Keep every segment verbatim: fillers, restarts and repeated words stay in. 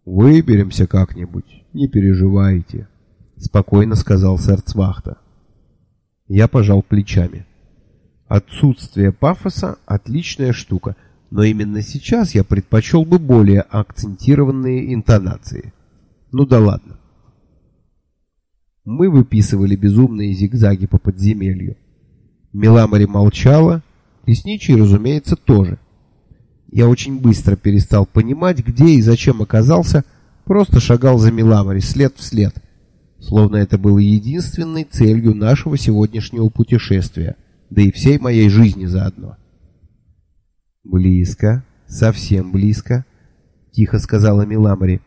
«Выберемся как-нибудь, не переживайте», — спокойно сказал Серцвахта. Я пожал плечами. Отсутствие пафоса — отличная штука, но именно сейчас я предпочел бы более акцентированные интонации. Ну да ладно. Мы выписывали безумные зигзаги по подземелью. Миламари молчала, лесничий, разумеется, тоже. Я очень быстро перестал понимать, где и зачем оказался, просто шагал за Миламари след в след, словно это было единственной целью нашего сегодняшнего путешествия, да и всей моей жизни заодно. «Близко, совсем близко», — тихо сказала Миламари.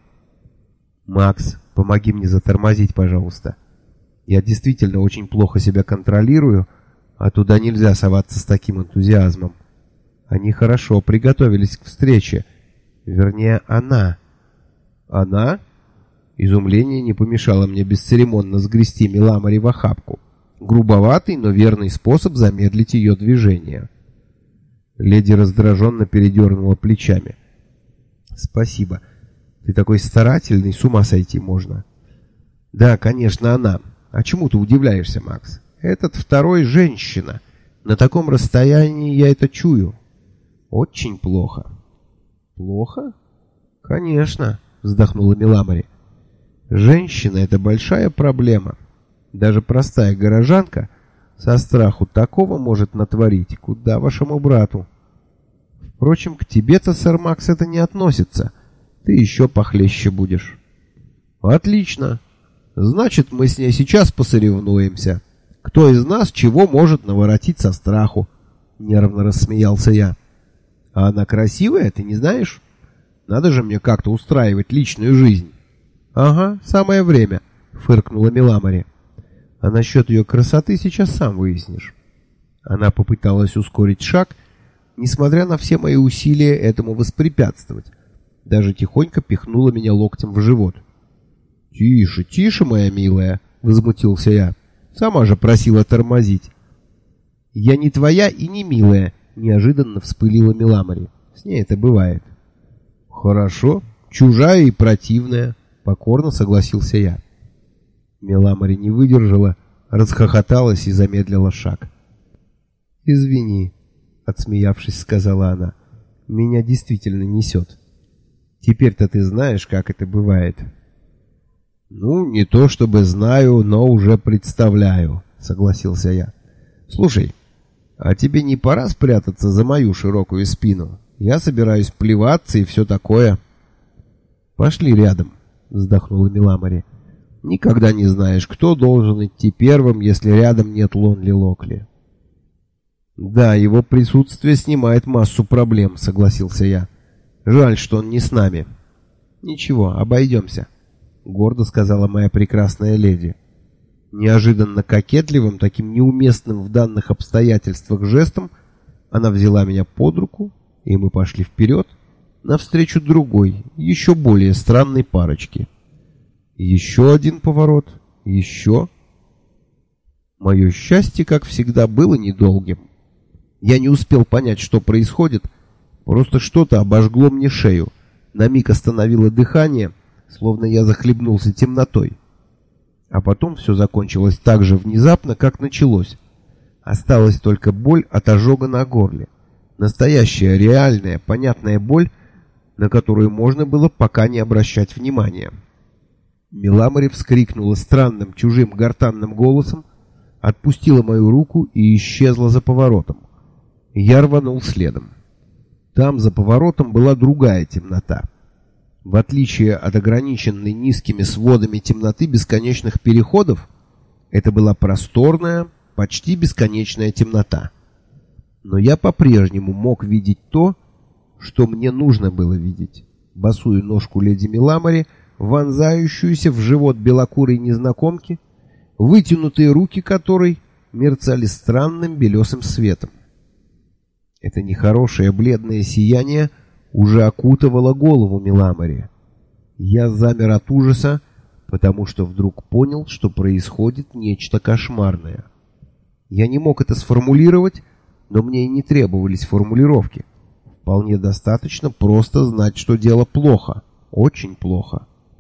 «Макс, помоги мне затормозить, пожалуйста. Я действительно очень плохо себя контролирую, а туда нельзя соваться с таким энтузиазмом. Они хорошо приготовились к встрече. Вернее, она». «Она?» Изумление не помешало мне бесцеремонно сгрести Миламари в охапку. Грубоватый, но верный способ замедлить ее движение. Леди раздраженно передернула плечами. «Спасибо. Ты такой старательный, с ума сойти можно». «Да, конечно, она. А чему ты удивляешься, Макс? Этот второй женщина. На таком расстоянии я это чую. Очень плохо». «Плохо? Конечно», — вздохнула Миламари. «Женщина — это большая проблема. Даже простая горожанка со страху такого может натворить, куда вашему брату. Впрочем, к тебе-то, сэр Макс, это не относится. Ты еще похлеще будешь». «Отлично. Значит, мы с ней сейчас посоревнуемся. Кто из нас чего может наворотить со страху?» Нервно рассмеялся я. «А она красивая, ты не знаешь? Надо же мне как-то устраивать личную жизнь». «Ага, самое время», — фыркнула Миламари. «А насчет ее красоты сейчас сам выяснишь». Она попыталась ускорить шаг, несмотря на все мои усилия этому воспрепятствовать. Даже тихонько пихнула меня локтем в живот. «Тише, тише, моя милая», — возмутился я. «Сама же просила тормозить». «Я не твоя и не милая», — неожиданно вспылила Миламари. «С ней это бывает». «Хорошо, чужая и противная», — покорно согласился я. Миламари не выдержала, расхохоталась и замедлила шаг. «Извини», — отсмеявшись, сказала она, — «меня действительно несет. Теперь-то ты знаешь, как это бывает». «Ну, не то чтобы знаю, но уже представляю», — согласился я. «Слушай, а тебе не пора спрятаться за мою широкую спину? Я собираюсь плеваться и все такое». «Пошли рядом», — вздохнула Миламари. «Никогда не знаешь, кто должен идти первым, если рядом нет Лонли Локли». «Да, его присутствие снимает массу проблем», — согласился я. «Жаль, что он не с нами». «Ничего, обойдемся», — гордо сказала моя прекрасная леди. Неожиданно кокетливым, таким неуместным в данных обстоятельствах жестом, она взяла меня под руку, и мы пошли вперед, навстречу другой, еще более странной парочке. Еще один поворот, еще. Мое счастье, как всегда, было недолгим. Я не успел понять, что происходит, просто что-то обожгло мне шею, на миг остановило дыхание, словно я захлебнулся темнотой. А потом все закончилось так же внезапно, как началось. Осталась только боль от ожога на горле. Настоящая, реальная, понятная боль, на которую можно было пока не обращать внимания. Миламари вскрикнула странным, чужим гортанным голосом, отпустила мою руку и исчезла за поворотом. Я рванул следом. Там, за поворотом, была другая темнота. В отличие от ограниченной низкими сводами темноты бесконечных переходов, это была просторная, почти бесконечная темнота. Но я по-прежнему мог видеть то, что мне нужно было видеть. Босую ножку леди Миламари, вонзающуюся в живот белокурой незнакомки, вытянутые руки которой мерцали странным белесым светом. Это нехорошее бледное сияние уже окутывало голову Миламари. Я замер от ужаса, потому что вдруг понял, что происходит нечто кошмарное. Я не мог это сформулировать, но мне и не требовались формулировки. Вполне достаточно просто знать, что дело плохо. очень плохо.